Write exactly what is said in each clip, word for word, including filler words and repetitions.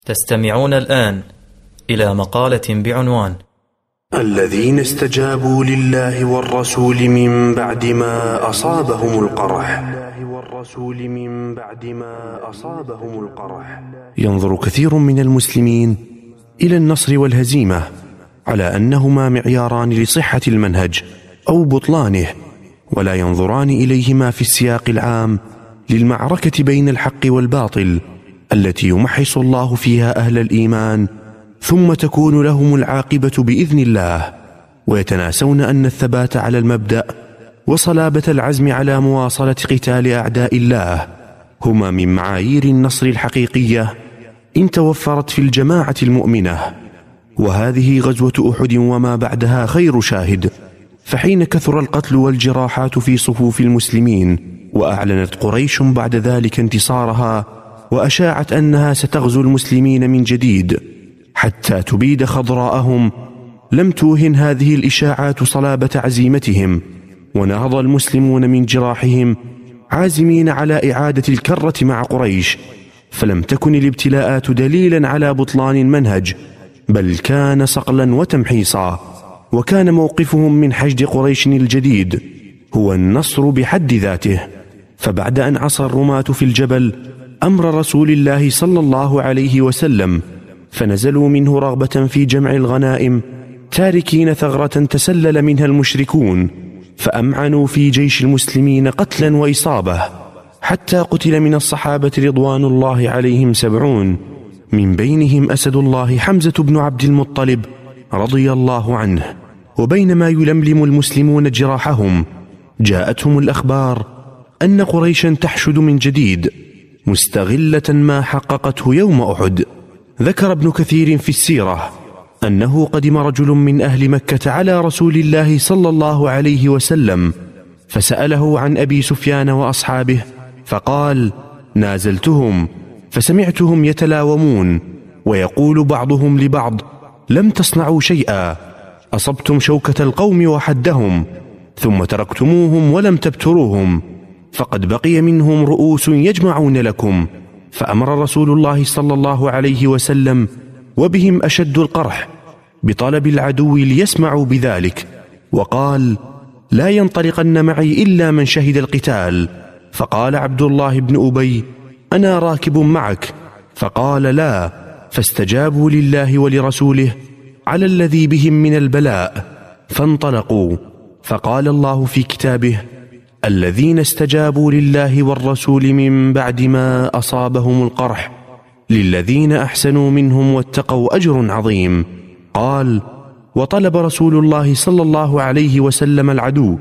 تستمعون الآن إلى مقالة بعنوان الذين استجابوا لله والرسول من بعد ما أصابهم القرح. ينظر كثير من المسلمين إلى النصر والهزيمة على أنهما معياران لصحة المنهج أو بطلانه، ولا ينظران إليهما في السياق العام للمعركة بين الحق والباطل التي يمحص الله فيها أهل الإيمان، ثم تكون لهم العاقبة بإذن الله، ويتناسون أن الثبات على المبدأ وصلابة العزم على مواصلة قتال أعداء الله هما من معايير النصر الحقيقية إن توفرت في الجماعة المؤمنة. وهذه غزوة أحد وما بعدها خير شاهد، فحين كثر القتل والجراحات في صفوف المسلمين وأعلنت قريش بعد ذلك انتصارها وأشاعت أنها ستغزو المسلمين من جديد حتى تبيد خضراءهم، لم توهن هذه الإشاعات صلابة عزيمتهم، ونهض المسلمون من جراحهم عازمين على إعادة الكرة مع قريش. فلم تكن الابتلاءات دليلا على بطلان المنهج، بل كان صقلا وتمحيصا، وكان موقفهم من حشد قريش الجديد هو النصر بحد ذاته. فبعد أن عصى الرماة في الجبل أمر رسول الله صلى الله عليه وسلم، فنزلوا منه رغبة في جمع الغنائم تاركين ثغرة تسلل منها المشركون، فأمعنوا في جيش المسلمين قتلا وإصابة، حتى قتل من الصحابة رضوان الله عليهم سبعون، من بينهم أسد الله حمزة بن عبد المطلب رضي الله عنه. وبينما يلملم المسلمون جراحهم جاءتهم الأخبار أن قريشا تحشد من جديد مستغلة ما حققته يوم أحد. ذكر ابن كثير في السيرة أنه قدم رجل من أهل مكة على رسول الله صلى الله عليه وسلم فسأله عن أبي سفيان وأصحابه، فقال: نازلتهم فسمعتهم يتلاومون ويقول بعضهم لبعض: لم تصنعوا شيئا، أصبتم شوكة القوم وحدهم، ثم تركتموهم ولم تبتروهم، فقد بقي منهم رؤوس يجمعون لكم. فأمر رسول الله صلى الله عليه وسلم وبهم أشد القرح بطلب العدو ليسمعوا بذلك، وقال: لا ينطلقن معي إلا من شهد القتال. فقال عبد الله بن أبي: أنا راكب معك. فقال: لا. فاستجابوا لله ولرسوله على الذي بهم من البلاء، فانطلقوا. فقال الله في كتابه: الذين استجابوا لله والرسول من بعد ما أصابهم القرح للذين أحسنوا منهم واتقوا أجر عظيم. قال: وطلب رسول الله صلى الله عليه وسلم العدو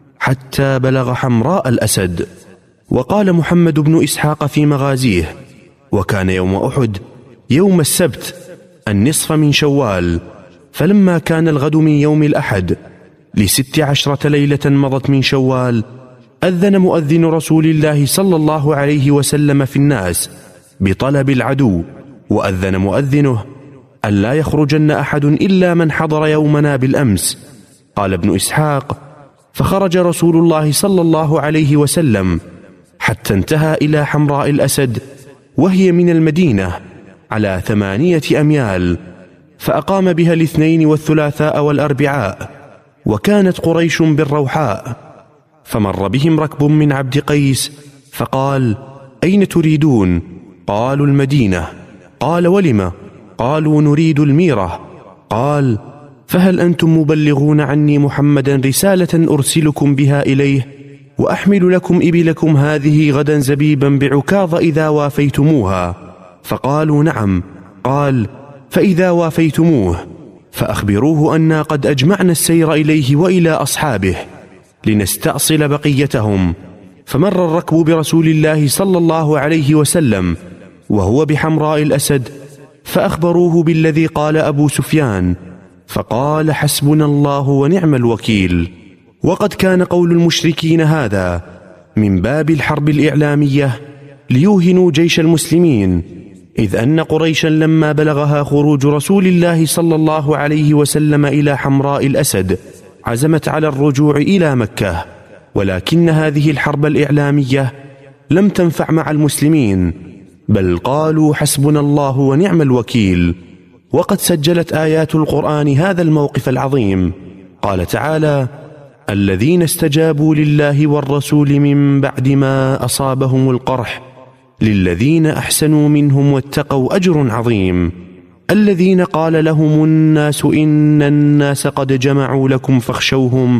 حتى بلغ حمراء الأسد. وقال محمد بن إسحاق في مغازيه: وكان يوم أحد يوم السبت النصف من شوال، فلما كان الغد من يوم الأحد لست عشرة ليلة مضت من شوال، أذن مؤذن رسول الله صلى الله عليه وسلم في الناس بطلب العدو، وأذن مؤذنه أن لا يخرجن أحد إلا من حضر يومنا بالأمس. قال ابن إسحاق: فخرج رسول الله صلى الله عليه وسلم حتى انتهى إلى حمراء الأسد، وهي من المدينة على ثمانية أميال، فأقام بها الاثنين والثلاثاء والأربعاء، وكانت قريش بالروحاء. فمر بهم ركب من عبد قيس فقال: أين تريدون؟ قالوا: المدينة. قال: ولم؟ قالوا: نريد الميرة. قال: فهل أنتم مبلغون عني محمدا رسالة أرسلكم بها إليه وأحمل لكم إبلكم هذه غدا زبيبا بعكاظ إذا وافيتموها؟ فقالوا: نعم. قال: فإذا وافيتموه فأخبروه أنا قد أجمعنا السير إليه وإلى أصحابه لنستأصل بقيتهم. فمر الركب برسول الله صلى الله عليه وسلم وهو بحمراء الأسد، فأخبروه بالذي قال أبو سفيان، فقال: حسبنا الله ونعم الوكيل. وقد كان قول المشركين هذا من باب الحرب الإعلامية ليوهنوا جيش المسلمين، إذ أن قريشا لما بلغها خروج رسول الله صلى الله عليه وسلم إلى حمراء الأسد عزمت على الرجوع إلى مكة، ولكن هذه الحرب الإعلامية لم تنفع مع المسلمين، بل قالوا حسبنا الله ونعم الوكيل. وقد سجلت آيات القرآن هذا الموقف العظيم. قال تعالى: الذين استجابوا لله والرسول من بعد ما أصابهم القرح للذين أحسنوا منهم واتقوا أجر عظيم. الذين قال لهم الناس إن الناس قد جمعوا لكم فاخشوهم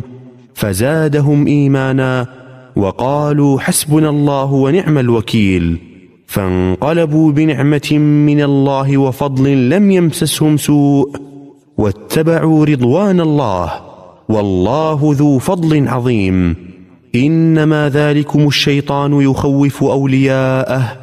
فزادهم إيمانا وقالوا حسبنا الله ونعم الوكيل. فانقلبوا بنعمة من الله وفضل لم يمسسهم سوء واتبعوا رضوان الله والله ذو فضل عظيم. إنما ذلكم الشيطان يخوف أولياءه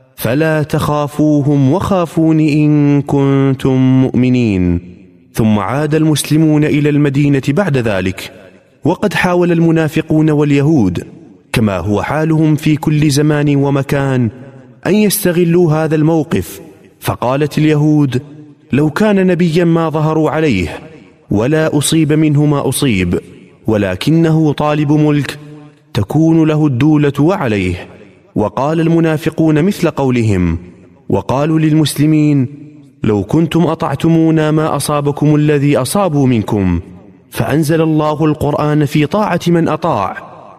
فلا تخافوهم وخافون إن كنتم مؤمنين. ثم عاد المسلمون إلى المدينة بعد ذلك، وقد حاول المنافقون واليهود كما هو حالهم في كل زمان ومكان أن يستغلوا هذا الموقف. فقالت اليهود: لو كان نبيا ما ظهروا عليه ولا أصيب منه ما أصيب، ولكنه طالب ملك تكون له الدولة وعليه. وقال المنافقون مثل قولهم، وقالوا للمسلمين: لو كنتم أطعتمونا ما أصابكم الذي أصابوا منكم. فأنزل الله القرآن في طاعة من أطاع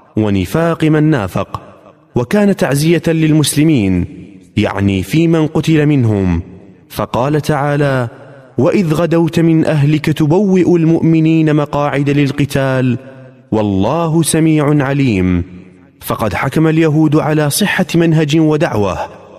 ونفاق من نافق، وكان تعزية للمسلمين يعني في من قتل منهم. فقال تعالى: وإذ غدوت من أهلك تبوئ المؤمنين مقاعد للقتال والله سميع عليم. فقد حكم اليهود على صحة منهج ودعوة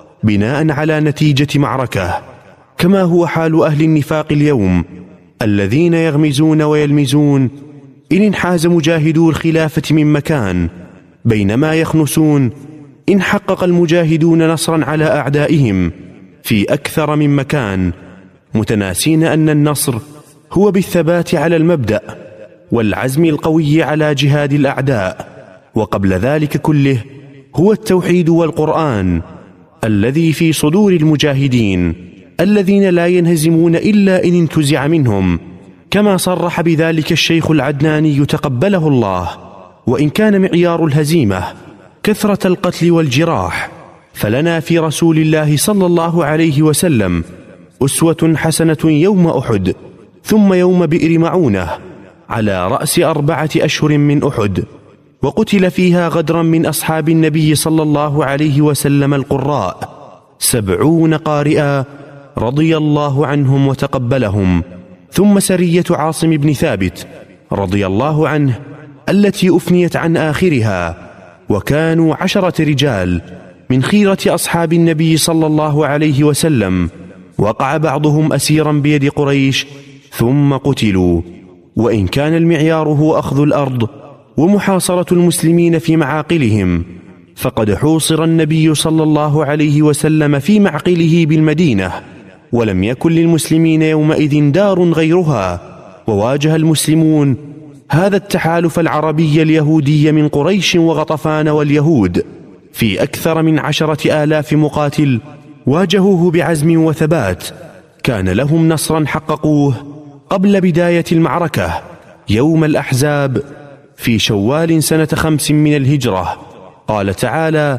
بناء على نتيجة معركة، كما هو حال أهل النفاق اليوم الذين يغمزون ويلمزون إن انحاز مجاهدو الخلافة من مكان، بينما يخنسون إن حقق المجاهدون نصرا على أعدائهم في أكثر من مكان، متناسين أن النصر هو بالثبات على المبدأ والعزم القوي على جهاد الأعداء. وقبل ذلك كله هو التوحيد والقرآن الذي في صدور المجاهدين الذين لا ينهزمون إلا إن انتزع منهم، كما صرح بذلك الشيخ العدناني تقبله الله. وإن كان معيار الهزيمة كثرة القتل والجراح، فلنا في رسول الله صلى الله عليه وسلم أسوة حسنة يوم أحد، ثم يوم بئر معونة على رأس أربعة أشهر من أحد، وقتل فيها غدرا من أصحاب النبي صلى الله عليه وسلم القراء سبعون قارئا رضي الله عنهم وتقبلهم. ثم سرية عاصم بن ثابت رضي الله عنه التي أفنيت عن آخرها، وكانوا عشرة رجال من خيرة أصحاب النبي صلى الله عليه وسلم، وقع بعضهم أسيرا بيد قريش ثم قتلوا. وإن كان المعيار هو أخذ الأرض ومحاصرة المسلمين في معاقلهم، فقد حوصر النبي صلى الله عليه وسلم في معقله بالمدينة، ولم يكن للمسلمين يومئذ دار غيرها، وواجه المسلمون هذا التحالف العربي اليهودي من قريش وغطفان واليهود في أكثر من عشرة آلاف مقاتل، واجهوه بعزم وثبات كان لهم نصرا حققوه قبل بداية المعركة يوم الأحزاب في شوال سنة خمس من الهجرة. قال تعالى: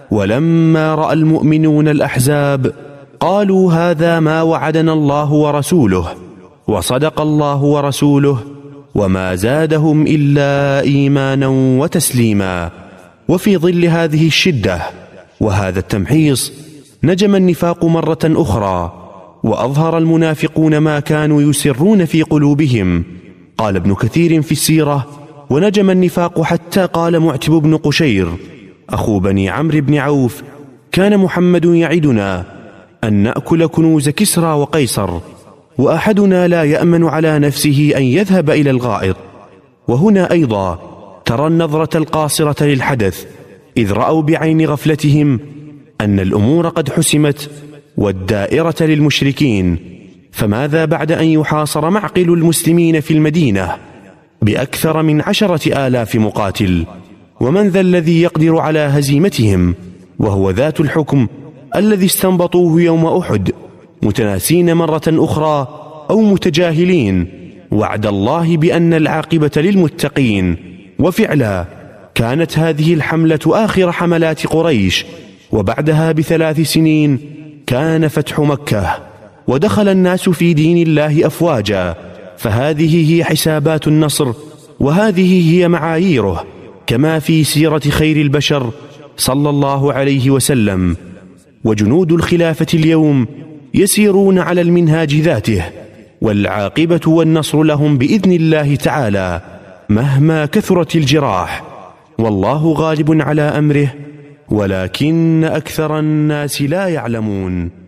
ولما رأى المؤمنون الأحزاب قالوا هذا ما وعدنا الله ورسوله وصدق الله ورسوله وما زادهم إلا إيمانا وتسليما. وفي ظل هذه الشدة وهذا التمحيص نجم النفاق مرة أخرى، وأظهر المنافقون ما كانوا يسرون في قلوبهم. قال ابن كثير في السيرة: ونجم النفاق حتى قال معتب بن قشير أخو بني عمرو بن عوف: كان محمد يعدنا أن نأكل كنوز كسرى وقيصر، وأحدنا لا يأمن على نفسه أن يذهب إلى الغائط. وهنا أيضا ترى النظرة القاصرة للحدث، إذ رأوا بعين غفلتهم أن الأمور قد حسمت والدائرة للمشركين. فماذا بعد أن يحاصر معقل المسلمين في المدينة بأكثر من عشرة آلاف مقاتل؟ ومن ذا الذي يقدر على هزيمتهم؟ وهو ذات الحكم الذي استنبطوه يوم أحد، متناسين مرة أخرى أو متجاهلين وعد الله بأن العاقبة للمتقين. وفعلا كانت هذه الحملة آخر حملات قريش وبعدها بثلاث سنين كان فتح مكة، ودخل الناس في دين الله أفواجا. فهذه هي حسابات النصر، وهذه هي معاييره، كما في سيرة خير البشر صلى الله عليه وسلم. وجنود الخلافة اليوم يسيرون على المنهاج ذاته، والعاقبة والنصر لهم بإذن الله تعالى مهما كثرت الجراح، والله غالب على أمره، ولكن أكثر الناس لا يعلمون.